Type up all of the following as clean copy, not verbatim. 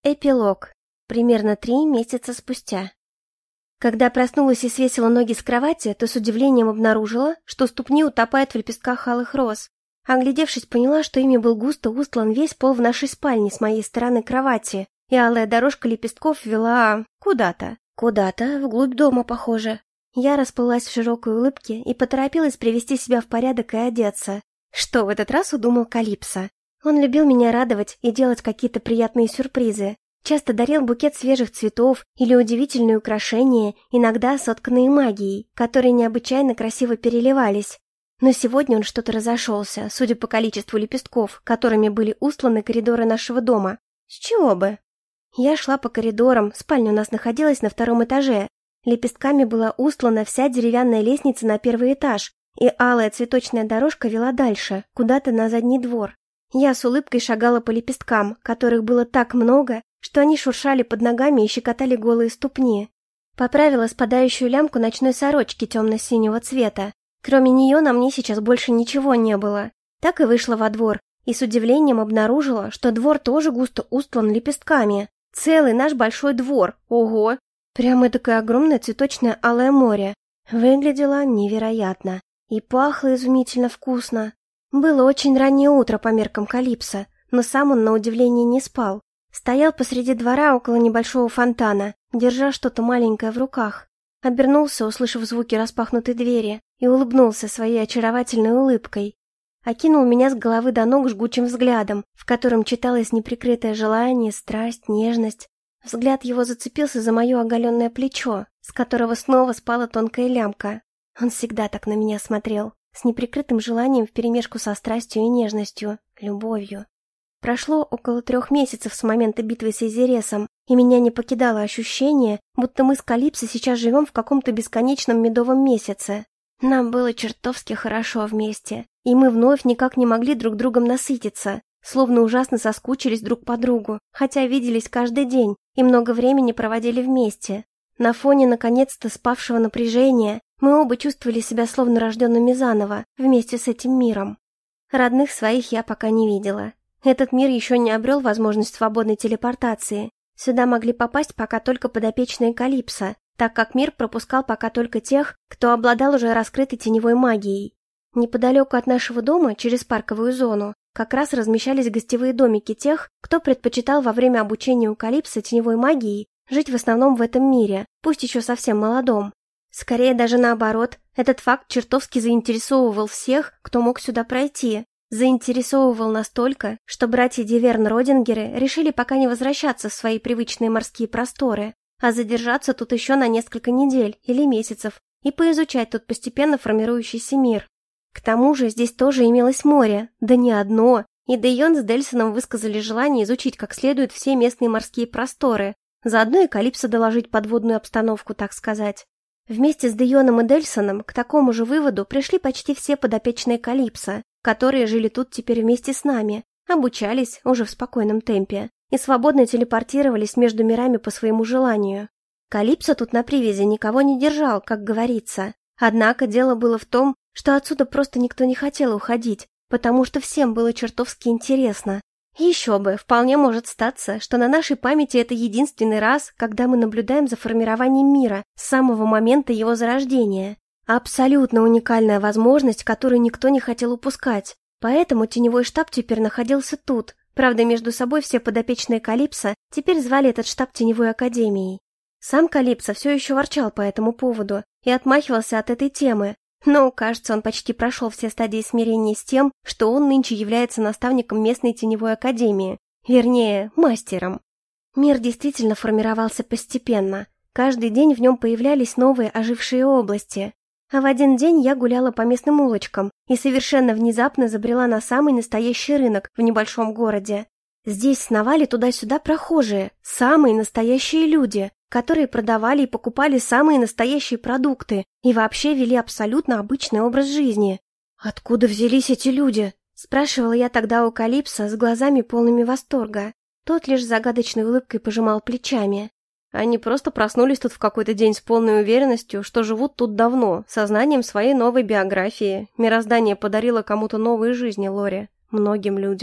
Эпилог. Примерно 3 месяца спустя. Когда проснулась и свесила ноги с кровати, то с удивлением обнаружила, что ступни утопают в лепестках алых роз. Оглядевшись, поняла, что ими был густо устлан весь пол в нашей спальне с моей стороны кровати, и алая дорожка лепестков вела куда-то. Куда-то, вглубь дома, похоже. Я расплылась в широкой улыбке и поторопилась привести себя в порядок и одеться. Что в этот раз удумал Калипсо? Он любил меня радовать и делать какие-то приятные сюрпризы. Часто дарил букет свежих цветов или удивительные украшения, иногда сотканные магией, которые необычайно красиво переливались. Но сегодня он что-то разошелся, судя по количеству лепестков, которыми были устланы коридоры нашего дома. С чего бы? Я шла по коридорам, спальня у нас находилась на 2-м этаже. Лепестками была устлана вся деревянная лестница на 1-й этаж, и алая цветочная дорожка вела дальше, куда-то на задний двор. Я с улыбкой шагала по лепесткам, которых было так много, что они шуршали под ногами и щекотали голые ступни. Поправила спадающую лямку ночной сорочки темно-синего цвета. Кроме нее на мне сейчас больше ничего не было. Так и вышла во двор, и с удивлением обнаружила, что двор тоже густо устлан лепестками. Целый наш большой двор, ого! Прямо такое огромное цветочное алое море. Выглядело невероятно. И пахло изумительно вкусно. Было очень раннее утро по меркам Калипсо, но сам он, на удивление, не спал. Стоял посреди двора около небольшого фонтана, держа что-то маленькое в руках. Обернулся, услышав звуки распахнутой двери, и улыбнулся своей очаровательной улыбкой. Окинул меня с головы до ног жгучим взглядом, в котором читалось неприкрытое желание, страсть, нежность. Взгляд его зацепился за мое оголенное плечо, с которого снова спала тонкая лямка. Он всегда так на меня смотрел. С неприкрытым желанием вперемешку со страстью и нежностью, любовью. Прошло около 3 месяцев с момента битвы с Эзересом, и меня не покидало ощущение, будто мы с Калипсо сейчас живем в каком-то бесконечном медовом месяце. Нам было чертовски хорошо вместе, и мы вновь никак не могли друг другом насытиться, словно ужасно соскучились друг по другу, хотя виделись каждый день и много времени проводили вместе. На фоне наконец-то спавшего напряжения мы оба чувствовали себя словно рожденными заново, вместе с этим миром. Родных своих я пока не видела. Этот мир еще не обрел возможность свободной телепортации. Сюда могли попасть пока только подопечные Калипсо, так как мир пропускал пока только тех, кто обладал уже раскрытой теневой магией. Неподалеку от нашего дома, через парковую зону, как раз размещались гостевые домики тех, кто предпочитал во время обучения у Калипсо теневой магией жить в основном в этом мире, пусть еще совсем молодом. Скорее даже наоборот, этот факт чертовски заинтересовывал всех, кто мог сюда пройти. Заинтересовывал настолько, что братья Диверн-Родингеры решили пока не возвращаться в свои привычные морские просторы, а задержаться тут еще на несколько недель или месяцев и поизучать тут постепенно формирующийся мир. К тому же здесь тоже имелось море, да не одно, и Дейон с Дельсоном высказали желание изучить как следует все местные морские просторы, заодно и Калипсо доложить подводную обстановку, так сказать. Вместе с Дейоном и Дельсоном к такому же выводу пришли почти все подопечные Калипсо, которые жили тут теперь вместе с нами, обучались уже в спокойном темпе и свободно телепортировались между мирами по своему желанию. Калипсо тут на привязи никого не держал, как говорится. Однако дело было в том, что отсюда просто никто не хотел уходить, потому что всем было чертовски интересно. Еще бы, вполне может статься, что на нашей памяти это единственный раз, когда мы наблюдаем за формированием мира с самого момента его зарождения. Абсолютно уникальная возможность, которую никто не хотел упускать. Поэтому теневой штаб теперь находился тут. Правда, между собой все подопечные Калипсо теперь звали этот штаб Теневой Академией. Сам Калипсо все еще ворчал по этому поводу и отмахивался от этой темы. Но, кажется, он почти прошел все стадии смирения с тем, что он нынче является наставником местной теневой академии. Вернее, мастером. Мир действительно формировался постепенно. Каждый день в нем появлялись новые ожившие области. А в один день я гуляла по местным улочкам и совершенно внезапно забрела на самый настоящий рынок в небольшом городе. Здесь сновали туда-сюда прохожие, самые настоящие люди, которые продавали и покупали самые настоящие продукты и вообще вели абсолютно обычный образ жизни. «Откуда взялись эти люди?» – спрашивала я тогда у Калипсо с глазами полными восторга. Тот лишь с загадочной улыбкой пожимал плечами. Они просто проснулись тут в какой-то день с полной уверенностью, что живут тут давно, сознанием своей новой биографии. Мироздание подарило кому-то новые жизни, Лори, многим людям.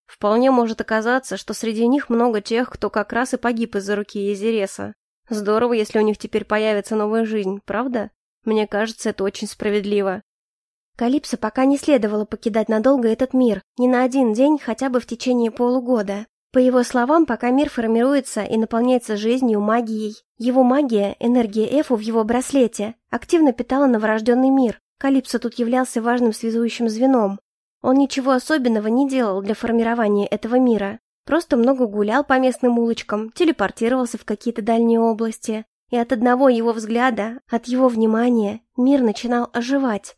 Вполне может оказаться, что среди них много тех, кто как раз и погиб из-за руки Езереса. Здорово, если у них теперь появится новая жизнь, правда? Мне кажется, это очень справедливо. Калипсо пока не следовало покидать надолго этот мир, ни на один день, хотя бы в течение полугода. По его словам, пока мир формируется и наполняется жизнью, магией, его магия, энергия Эфу в его браслете, активно питала новорожденный мир. Калипсо тут являлся важным связующим звеном. Он ничего особенного не делал для формирования этого мира. Просто много гулял по местным улочкам, телепортировался в какие-то дальние области. И от одного его взгляда, от его внимания, мир начинал оживать.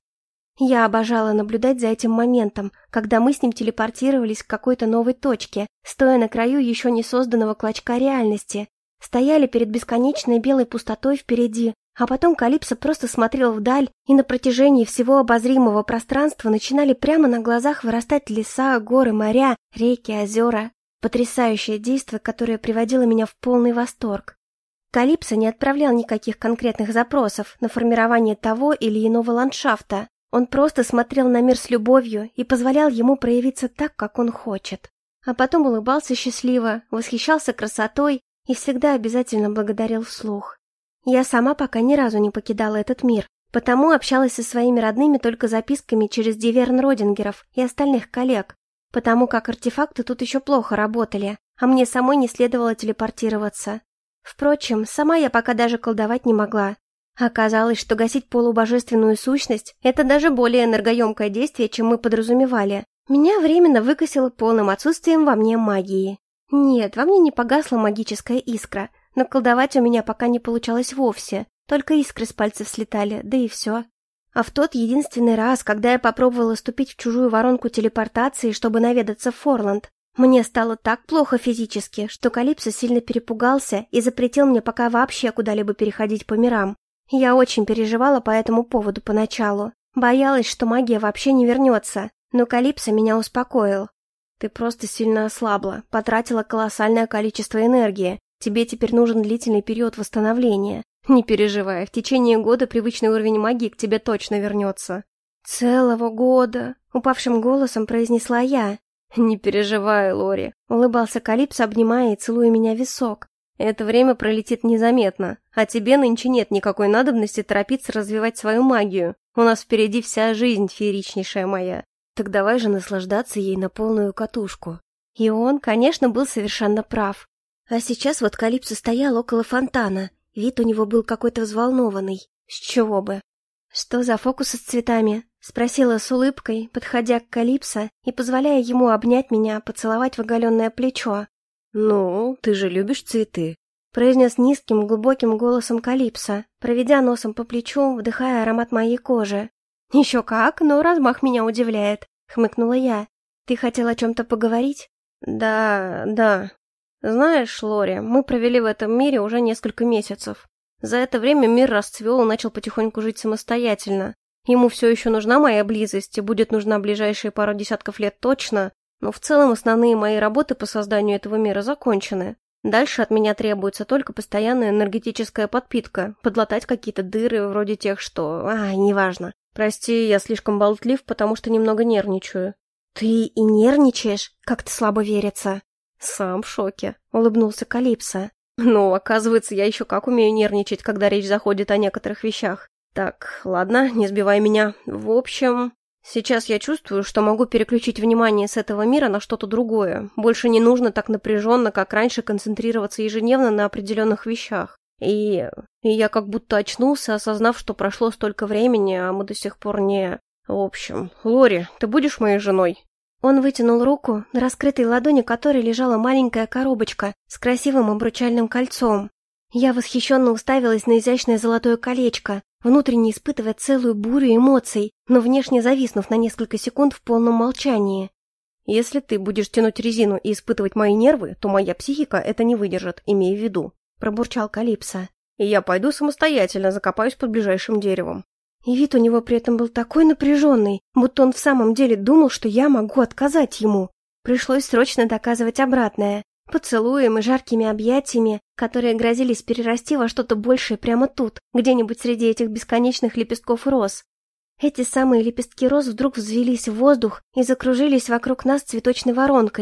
Я обожала наблюдать за этим моментом, когда мы с ним телепортировались к какой-то новой точке, стоя на краю еще не созданного клочка реальности. Стояли перед бесконечной белой пустотой впереди, а потом Калипсо просто смотрел вдаль, и на протяжении всего обозримого пространства начинали прямо на глазах вырастать леса, горы, моря, реки, озера. Потрясающее действие, которое приводило меня в полный восторг. Калипсо не отправлял никаких конкретных запросов на формирование того или иного ландшафта. Он просто смотрел на мир с любовью и позволял ему проявиться так, как он хочет. А потом улыбался счастливо, восхищался красотой и всегда обязательно благодарил вслух. Я сама пока ни разу не покидала этот мир, потому общалась со своими родными только записками через Диверн Родингеров и остальных коллег, потому как артефакты тут еще плохо работали, а мне самой не следовало телепортироваться. Впрочем, сама я пока даже колдовать не могла. Оказалось, что гасить полубожественную сущность – это даже более энергоемкое действие, чем мы подразумевали. Меня временно выкосило полным отсутствием во мне магии. Нет, во мне не погасла магическая искра, но колдовать у меня пока не получалось вовсе, только искры с пальцев слетали, да и все. А в тот единственный раз, когда я попробовала ступить в чужую воронку телепортации, чтобы наведаться в Форланд, мне стало так плохо физически, что Калипсо сильно перепугался и запретил мне пока вообще куда-либо переходить по мирам. Я очень переживала по этому поводу поначалу. Боялась, что магия вообще не вернется, но Калипсо меня успокоил. «Ты просто сильно ослабла, потратила колоссальное количество энергии. Тебе теперь нужен длительный период восстановления. Не переживай, в течение года привычный уровень магии к тебе точно вернется». «Целого года?» — упавшим голосом произнесла я. «Не переживай, Лори», — улыбался Калипсо, обнимая и целуя меня в висок. «Это время пролетит незаметно, а тебе нынче нет никакой надобности торопиться развивать свою магию. У нас впереди вся жизнь, фееричнейшая моя. Так давай же наслаждаться ей на полную катушку». И он, конечно, был совершенно прав. А сейчас вот Калипсо стоял около фонтана. Вид у него был какой-то взволнованный. С чего бы? «Что за фокусы с цветами?» — спросила с улыбкой, подходя к Калипсо и позволяя ему обнять меня, поцеловать в оголенное плечо. «Ну, ты же любишь цветы», — произнес низким, глубоким голосом Калипсо, проведя носом по плечу, вдыхая аромат моей кожи. «Еще как, но размах меня удивляет», — хмыкнула я. «Ты хотел о чем-то поговорить?» Да. Знаешь, Лори, мы провели в этом мире уже несколько месяцев. За это время мир расцвел и начал потихоньку жить самостоятельно. Ему все еще нужна моя близость и будет нужна ближайшие пару десятков лет точно, но в целом основные мои работы по созданию этого мира закончены. Дальше от меня требуется только постоянная энергетическая подпитка, подлатать какие-то дыры вроде тех, что... неважно. Прости, я слишком болтлив, потому что немного нервничаю. «Ты и нервничаешь? Как-то слабо верится». «Сам в шоке», — улыбнулся Калипсо. «Ну, оказывается, я еще как умею нервничать, когда речь заходит о некоторых вещах. Так, ладно, не сбивай меня. В общем, сейчас я чувствую, что могу переключить внимание с этого мира на что-то другое. Больше не нужно так напряженно, как раньше, концентрироваться ежедневно на определенных вещах. И я как будто очнулся, осознав, что прошло столько времени, а мы до сих пор не... В общем, Лори, ты будешь моей женой?» Он вытянул руку, на раскрытой ладони которой лежала маленькая коробочка с красивым обручальным кольцом. Я восхищенно уставилась на изящное золотое колечко, внутренне испытывая целую бурю эмоций, но внешне зависнув на несколько секунд в полном молчании. «Если ты будешь тянуть резину и испытывать мои нервы, то моя психика это не выдержит, имей в виду», — пробурчал Калипсо. «И я пойду самостоятельно закопаюсь под ближайшим деревом». И вид у него при этом был такой напряженный, будто он в самом деле думал, что я могу отказать ему. Пришлось срочно доказывать обратное. Поцелуем и жаркими объятиями, которые грозились перерасти во что-то большее прямо тут, где-нибудь среди этих бесконечных лепестков роз. Эти самые лепестки роз вдруг взвелись в воздух и закружились вокруг нас цветочной воронкой.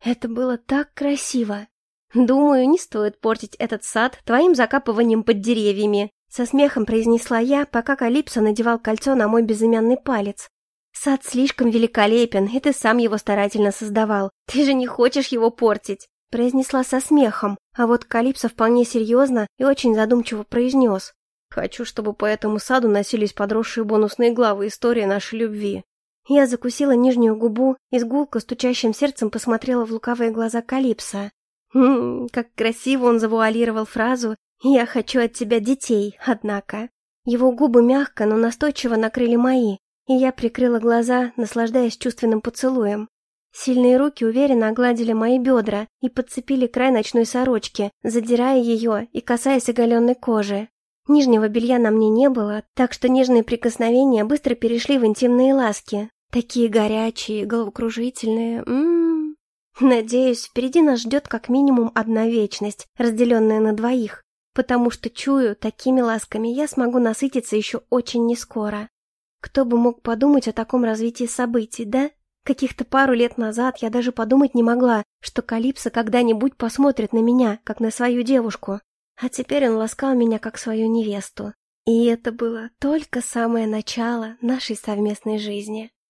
Это было так красиво. Думаю, не стоит портить этот сад твоим закапыванием под деревьями, со смехом произнесла я, пока Калипсо надевал кольцо на мой безымянный палец. Сад слишком великолепен, и ты сам его старательно создавал. Ты же не хочешь его портить, произнесла со смехом, а вот Калипсо вполне серьезно и очень задумчиво произнес. Хочу, чтобы по этому саду носились подросшие бонусные главы истории нашей любви. Я закусила нижнюю губу и с гулко стучащим сердцем посмотрела в лукавые глаза Калипсо. Как красиво он завуалировал фразу «Я хочу от тебя детей», однако. Его губы мягко, но настойчиво накрыли мои, и я прикрыла глаза, наслаждаясь чувственным поцелуем. Сильные руки уверенно огладили мои бедра и подцепили край ночной сорочки, задирая ее и касаясь оголенной кожи. Нижнего белья на мне не было, так что нежные прикосновения быстро перешли в интимные ласки. Такие горячие, головокружительные. Надеюсь, впереди нас ждет как минимум одна вечность, разделенная на двоих, потому что чую, такими ласками я смогу насытиться еще очень нескоро. Кто бы мог подумать о таком развитии событий, да? Каких-то пару лет назад я даже подумать не могла, что Калипсо когда-нибудь посмотрит на меня, как на свою девушку. А теперь он ласкал меня, как свою невесту. И это было только самое начало нашей совместной жизни.